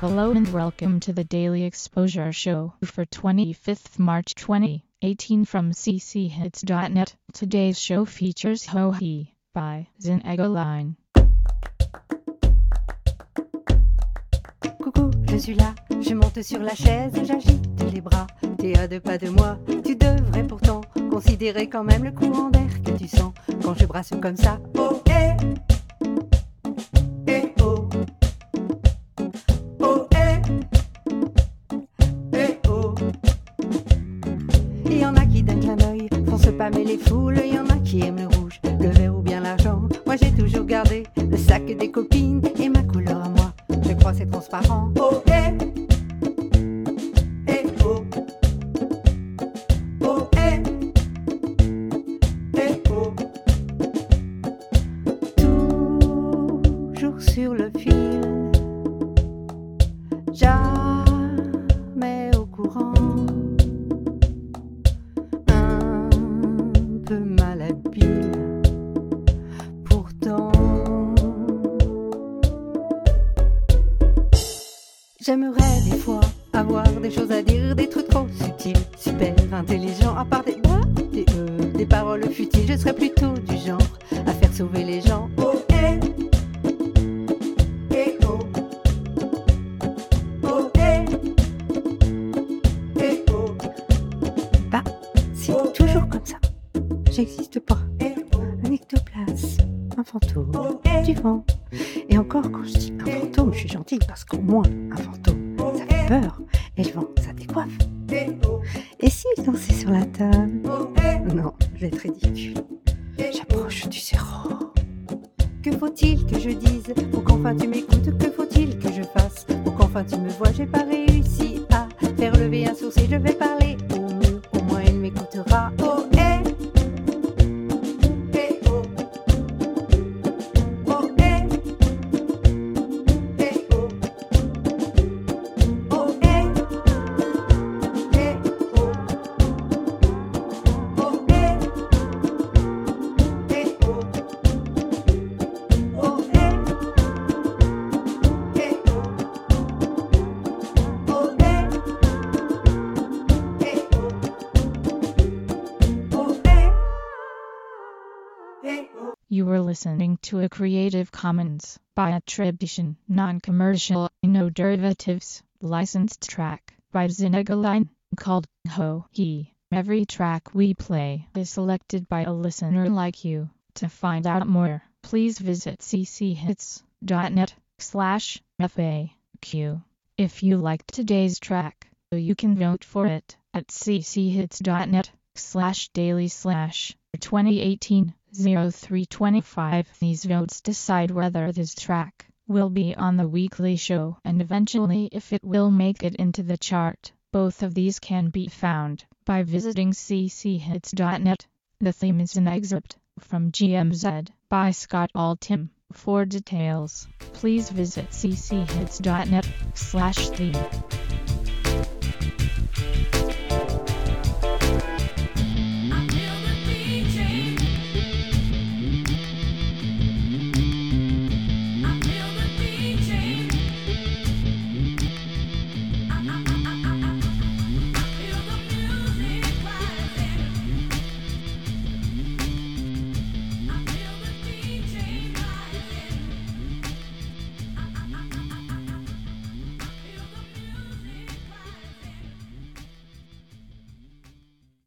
Hello and welcome to the Daily Exposure Show for 25th March 2018 from cchits.net. Today's show features Ho He by Zinnegaline. Coucou, je suis là, je monte sur la chaise, j'agite les bras. T'es à 2 pas de moi, tu devrais pourtant considérer quand même le courant d'air que tu sens quand je brasse comme ça. Oh, eh, eh, oh, oh, eh, eh, oh. Il y en a qui d'un clin d'œil font se pâmer les foules, il y en a qui aiment le rouge, le vert ou bien l'argent. Moi j'ai toujours gardé le sac des copines et ma couleur à moi. Je crois c'est transparent. Oh, eh, eh, oh, oh, eh, eh, oh. Toujours sur le fil, jamais au courant, un peu malhabile, pourtant. J'aimerais des fois avoir des choses à dire, des trucs trop subtils, super intelligents, à part des paroles futiles. Je serais plutôt du genre à faire sauver les gens. Oh, eh, eh, oh, oh, eh, eh, oh. Bah, c'est toujours comme ça. J'existe pas. Un ectoplasme, un fantôme, du vent. Et encore, quand je dis un fantôme, je suis gentille parce qu'au moins, un fantôme, ça fait peur. Et le vent, ça décoiffe. Et s'il dansait sur la table? Non, je vais être ridicule. J'approche du zéro. Que faut-il que je dise pour qu'enfin tu m'écoutes? Que faut-il que je fasse pour qu'enfin tu me vois? J'ai pas réussi à faire lever un sourcil. Je vais parler au mur, au moins il m'écoutera. Oh, eh, eh, oh, oh, eh, eh, oh, oh, eh, eh, oh, oh, eh, eh, oh, oh, eh, eh, oh, oh, eh, eh, oh, oh, eh, oh. You were listening to a Creative Commons by attribution, non-commercial, no derivatives, licensed track by Zinnegaline called Ho He. Every track we play is selected by a listener like you. To find out more, please visit cchits.net/FAQ. If you liked today's track, you can vote for it at cchits.net/daily/2018-0325. These votes decide whether this track will be on the weekly show and eventually if it will make it into the chart. Both of these can be found by visiting cchits.net. The theme is an excerpt from GMZ by Scott Altham. For details, please visit cchits.net/theme.